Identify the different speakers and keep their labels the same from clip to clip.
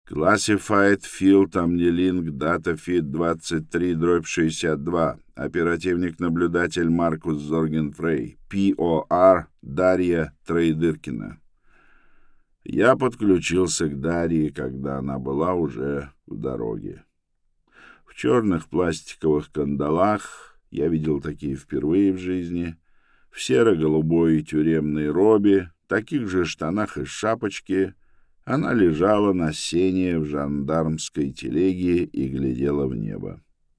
Speaker 1: Classified Field Amnilink Data Feed 23/62. Оперативник-наблюдатель Маркус Зоргенфрей. ПОР Дарья Троедыркина. Я подключился к Дарье, когда она была уже в дороге. В черных пластиковых кандалах, я видел такие впервые в жизни, в серо-голубой тюремной робе, таких же штанах и шапочке, она лежала на сене в жандармской телеге и глядела в небо.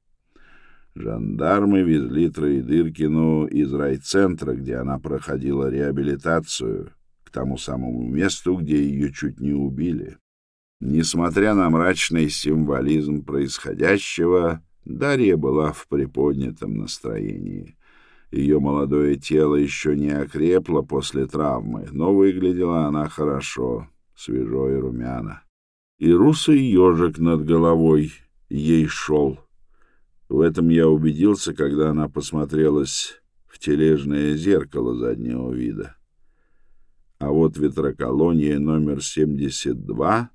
Speaker 1: Жандармы везли Троедыркину из райцентра, где она проходила реабилитацию, к тому самому месту, где ее чуть не убили. Несмотря на мрачный символизм происходящего, Дарья была в приподнятом настроении. Ее молодое тело еще не окрепло после травмы, но выглядела она хорошо, свежо и румяно. И русый ежик над головой ей шел. В этом я убедился, когда она посмотрелась в тележное зеркало заднего вида. А вот ветроколония номер 72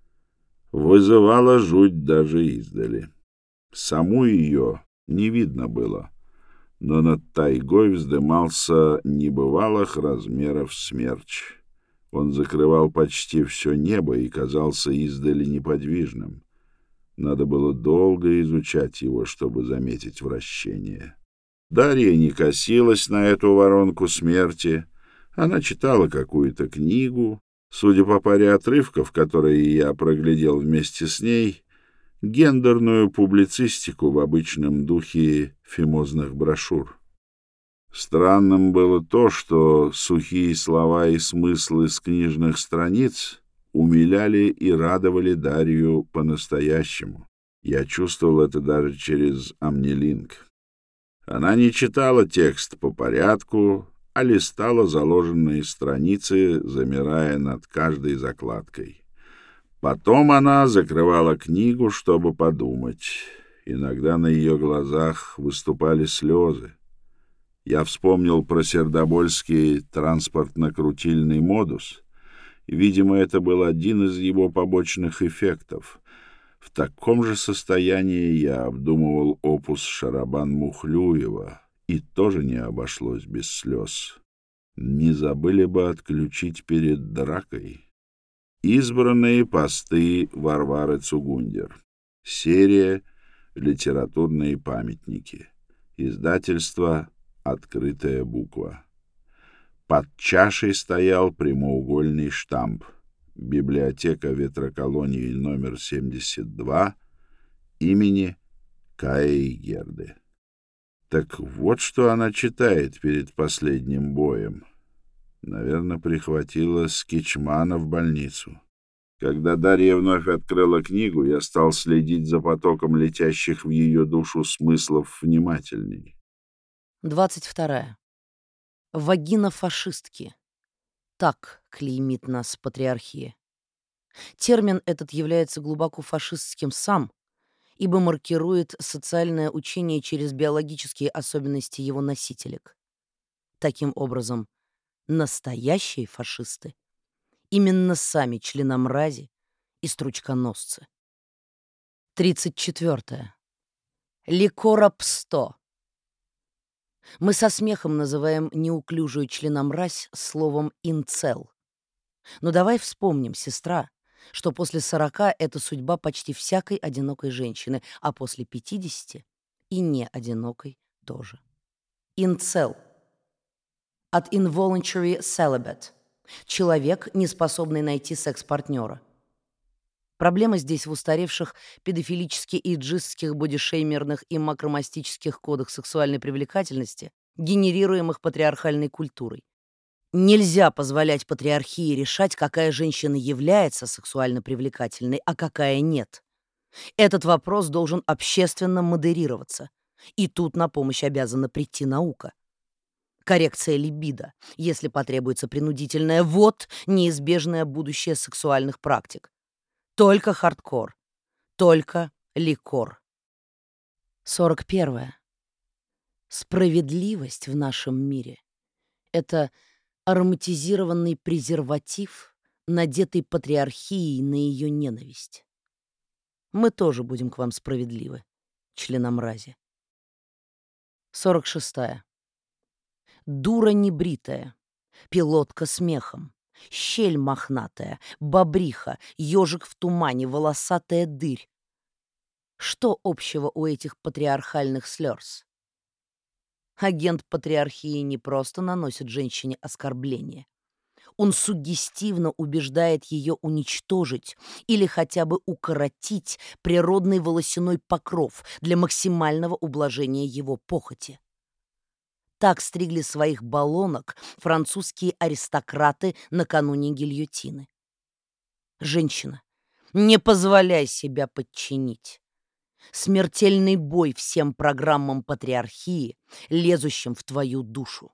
Speaker 1: вызывала жуть даже издали. Саму ее не видно было, но над тайгой вздымался небывалых размеров смерч. Он закрывал почти все небо и казался издали неподвижным. Надо было долго изучать его, чтобы заметить вращение. Дарья не косилась на эту воронку смерти. Она читала какую-то книгу. Судя по паре отрывков, которые я проглядел вместе с ней, гендерную публицистику в обычном духе фимозных брошюр. Странным было то, что сухие слова и смыслы с книжных страниц умиляли и радовали Дарью по-настоящему. Я чувствовал это даже через Амнилинк. Она не читала текст по порядку, а листала заложенные страницы, замирая над каждой закладкой. Потом она закрывала книгу, чтобы подумать. Иногда на ее глазах выступали слезы. Я вспомнил про сердобольский транспортно-крутильный модус. Видимо, это был один из его побочных эффектов. В таком же состоянии я обдумывал опус Шарабан-Мухлюева, и тоже не обошлось без слез. Не забыли бы отключить перед дракой. Избранные посты Варвары Цугундер. Серия «Литературные памятники». Издательство «Открытая буква». Под чашей стоял прямоугольный штамп. Библиотека ветроколонии номер 72 имени Каи Герды. Так вот, что она читает перед последним боем. Наверное, прихватила Скичмана в больницу. Когда Дарья вновь открыла книгу, я стал следить за потоком летящих в ее душу смыслов внимательней.
Speaker 2: 22. Вагина фашистки. Так клеймит нас патриархия. Термин этот является глубоко фашистским сам, ибо маркирует социальное учение через биологические особенности его носителек. Таким образом, настоящие фашисты именно сами членомрази и стручконосцы. 34. Ликоропсто. Мы со смехом называем неуклюжую членомразь словом «инцел». Но давай вспомним, сестра, что после 40 это судьба почти всякой одинокой женщины, а после 50 и не одинокой тоже. Инцел. От involuntary celibate. Человек, не способный найти секс-партнера. Проблема здесь в устаревших педофилически-иджистских, бодишеймерных и макромастических кодах сексуальной привлекательности, генерируемых патриархальной культурой. Нельзя позволять патриархии решать, какая женщина является сексуально привлекательной, а какая нет. Этот вопрос должен общественно модерироваться. И тут на помощь обязана прийти наука. Коррекция либидо, если потребуется принудительная, вот неизбежное будущее сексуальных практик. Только хардкор, только ликор. 41. Справедливость в нашем мире — это ароматизированный презерватив надетый патриархией на ее ненависть. Мы тоже будем к вам справедливы, членомрази. 46. Дура небритая, пилотка с мехом, щель мохнатая, бобриха, ежик в тумане, волосатая дырь. Что общего у этих патриархальных слёрз? Агент патриархии не просто наносит женщине оскорбление. Он суггестивно убеждает ее уничтожить или хотя бы укоротить природный волосяной покров для максимального ублажения его похоти. Так стригли своих баллонок французские аристократы накануне гильотины. Женщина, не позволяй себя подчинить. Смертельный бой всем программам патриархии, лезущим в твою душу.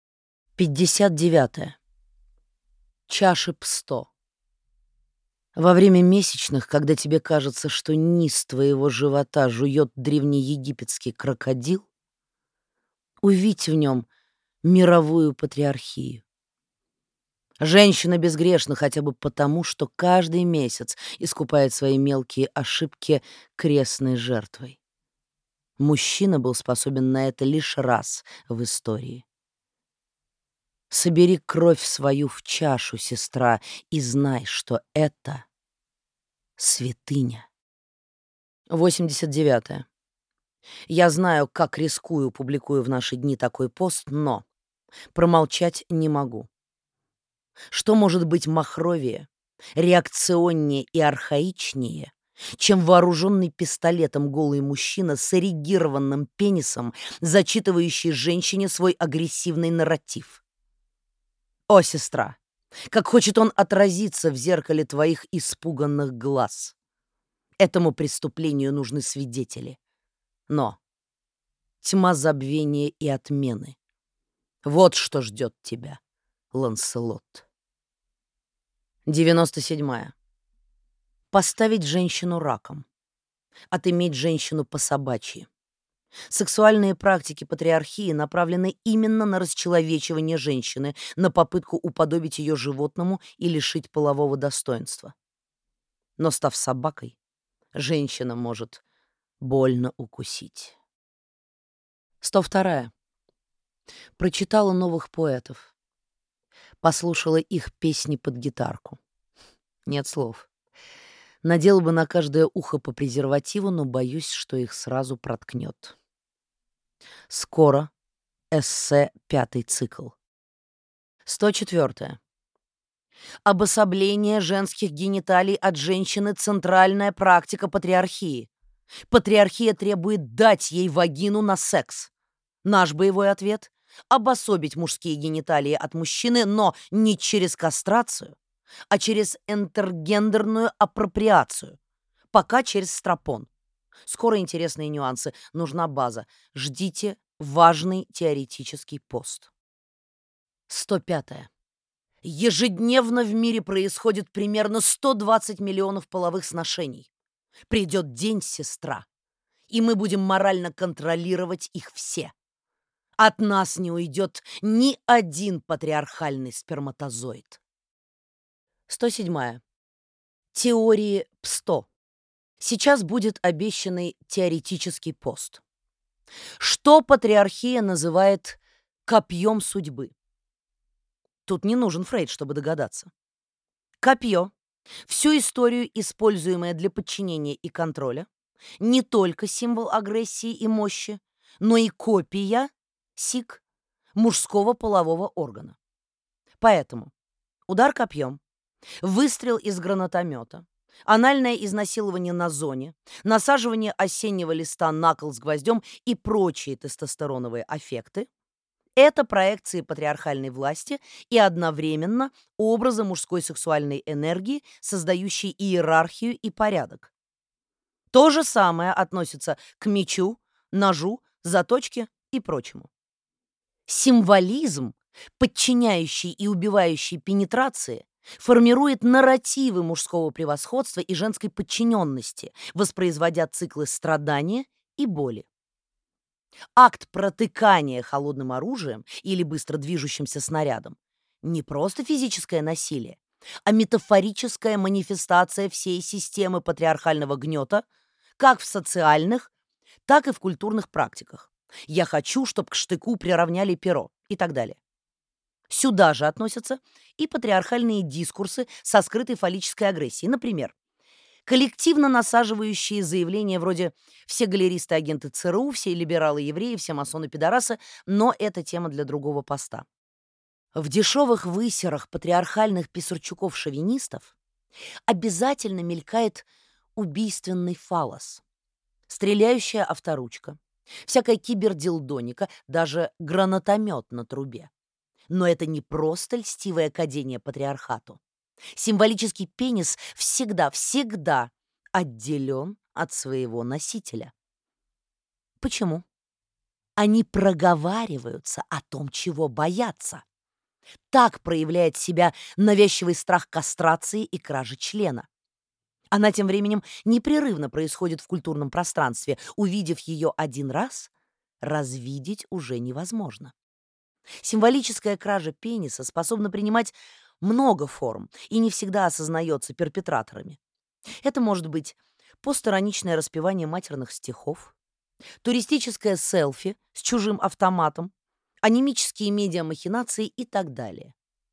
Speaker 2: 59. Чаши Псто. Во время месячных, когда тебе кажется, что низ твоего живота жует древнеегипетский крокодил, увидь в нем мировую патриархию. Женщина безгрешна хотя бы потому, что каждый месяц искупает свои мелкие ошибки крестной жертвой. Мужчина был способен на это лишь раз в истории. Собери кровь свою в чашу, сестра, и знай, что это святыня. 89. Я знаю, как рискую, публикую в наши дни такой пост, но промолчать не могу. Что может быть махровее, реакционнее и архаичнее, чем вооруженный пистолетом голый мужчина с эрегированным пенисом, зачитывающий женщине свой агрессивный нарратив? О, сестра, как хочет он отразиться в зеркале твоих испуганных глаз. Этому преступлению нужны свидетели. Но тьма забвения и отмены. Вот что ждет тебя, Ланселот. 97. Поставить женщину раком. Отыметь женщину по-собачьи. Сексуальные практики патриархии направлены именно на расчеловечивание женщины, на попытку уподобить ее животному и лишить полового достоинства. Но, став собакой, женщина может больно укусить. 102. Прочитала новых поэтов. Послушала их песни под гитарку. Нет слов. Надела бы на каждое ухо по презервативу, но боюсь, что их сразу проткнет. Скоро эссе 5-й цикл. 104. Обособление женских гениталий от женщины — центральная практика патриархии. Патриархия требует дать ей вагину на секс. Наш боевой ответ — обособить мужские гениталии от мужчины, но не через кастрацию, а через интергендерную апроприацию. Пока через стропон. Скоро интересные нюансы. Нужна база. Ждите важный теоретический пост. 105. Ежедневно в мире происходит примерно 120 миллионов половых сношений. Придет день, сестра, и мы будем морально контролировать их все. От нас не уйдет ни один патриархальный сперматозоид. 107. Теории ПСТО. Сейчас будет обещанный теоретический пост. Что патриархия называет копьем судьбы? Тут не нужен Фрейд, чтобы догадаться. Копье, всю историю используемое для подчинения и контроля, не только символ агрессии и мощи, но и копия, сик, мужского полового органа. Поэтому удар копьем, выстрел из гранатомета, анальное изнасилование на зоне, насаживание осеннего листа на кол с гвоздем и прочие тестостероновые аффекты — это проекции патриархальной власти и одновременно образы мужской сексуальной энергии, создающей иерархию и порядок. То же самое относится к мечу, ножу, заточке и прочему. Символизм, подчиняющий и убивающий пенетрации, формирует нарративы мужского превосходства и женской подчиненности, воспроизводя циклы страдания и боли. Акт протыкания холодным оружием или быстро движущимся снарядом — не просто физическое насилие, а метафорическая манифестация всей системы патриархального гнета как в социальных, так и в культурных практиках. Я хочу, чтобы к штыку приравняли перо и так далее. Сюда же относятся и патриархальные дискурсы со скрытой фаллической агрессией. Например, коллективно насаживающие заявления вроде «все галеристы агенты ЦРУ, все либералы-евреи, все масоны-пидорасы», но это тема для другого поста. В дешевых высерах патриархальных писарчуков-шовинистов обязательно мелькает убийственный фаллос, стреляющая авторучка, всякая кибердилдоника, даже гранатомет на трубе. Но это не просто льстивое кадение патриархату. Символический пенис всегда отделен от своего носителя. Почему? Они проговариваются о том, чего боятся. Так проявляет себя навязчивый страх кастрации и кражи члена. Она тем временем непрерывно происходит в культурном пространстве. Увидев ее один раз, развидеть уже невозможно. Символическая кража пениса способна принимать много форм и не всегда осознается перпетраторами. Это может быть постироничное распевание матерных стихов, туристическое селфи с чужим автоматом, анемические медиамахинации и так далее.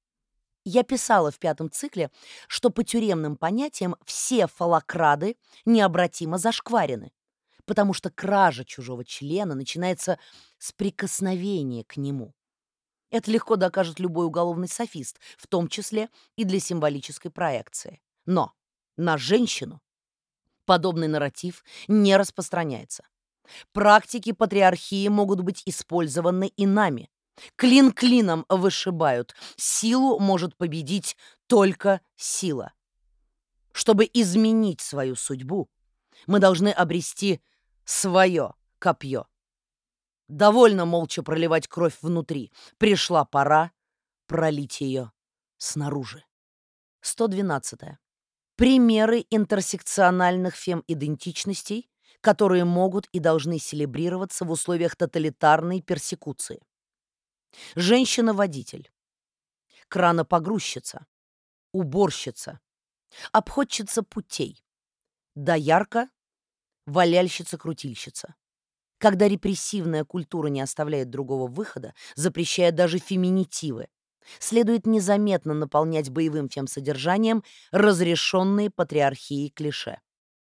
Speaker 2: Я писала в 5 цикле, что по тюремным понятиям все фалокрады необратимо зашкварены, потому что кража чужого члена начинается с прикосновения к нему. Это легко докажет любой уголовный софист, в том числе и для символической проекции. Но на женщину подобный нарратив не распространяется. Практики патриархии могут быть использованы и нами. Клин клином вышибают. Силу может победить только сила. Чтобы изменить свою судьбу, мы должны обрести свое копье. Довольно молча проливать кровь внутри. Пришла пора пролить ее снаружи. 112. Примеры интерсекциональных фемидентичностей, которые могут и должны селебрироваться в условиях тоталитарной персекуции. Женщина-водитель, кранопогрузчица, уборщица, обходчица путей, доярка, валяльщица-крутильщица. Когда репрессивная культура не оставляет другого выхода, запрещая даже феминитивы, следует незаметно наполнять боевым фемсодержанием разрешенные патриархией клише.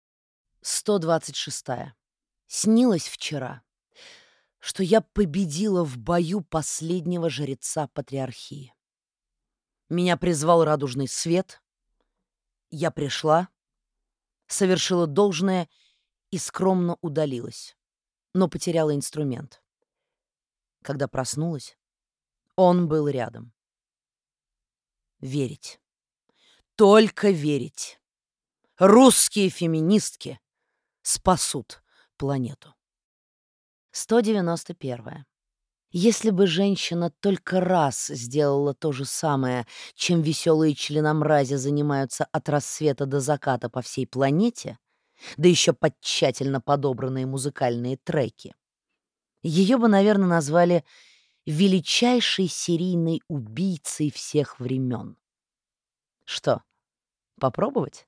Speaker 2: 126. Снилось вчера, что я победила в бою последнего жреца патриархии. Меня призвал радужный свет, я пришла, совершила должное и скромно удалилась, но потеряла инструмент. Когда проснулась, он был рядом. Верить. Только верить. Русские феминистки спасут планету. 191. Если бы женщина только раз сделала то же самое, чем веселые членомрази занимаются от рассвета до заката по всей планете, да еще под тщательно подобранные музыкальные треки, ее бы, наверное, назвали величайшей серийной убийцей всех времен. Что, попробовать?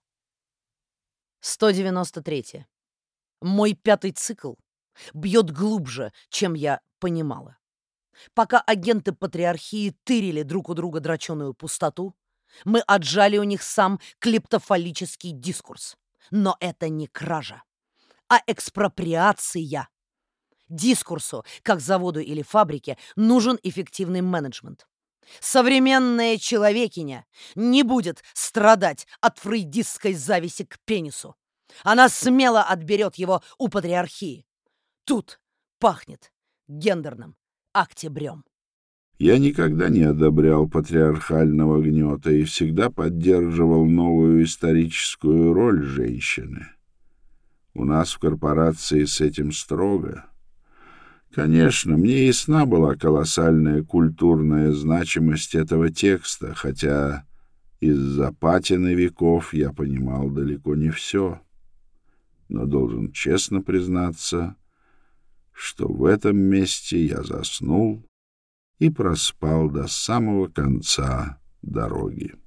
Speaker 2: 193. Мой 5-й цикл бьет глубже, чем я понимала. Пока агенты патриархии тырили друг у друга драченую пустоту, мы отжали у них сам клептофаллический дискурс. Но это не кража, а экспроприация. Дискурсу, как заводу или фабрике, нужен эффективный менеджмент. Современная человекиня не будет страдать от фрейдистской зависти к пенису. Она смело отберет его у патриархии. Тут пахнет гендерным октябрем.
Speaker 1: Я никогда не одобрял патриархального гнета и всегда поддерживал новую историческую роль женщины. У нас в корпорации с этим строго. Конечно, мне ясна была колоссальная культурная значимость этого текста, хотя из-за патины веков я понимал далеко не все. Но должен честно признаться, что в этом месте я заснул и проспал до самого конца дороги.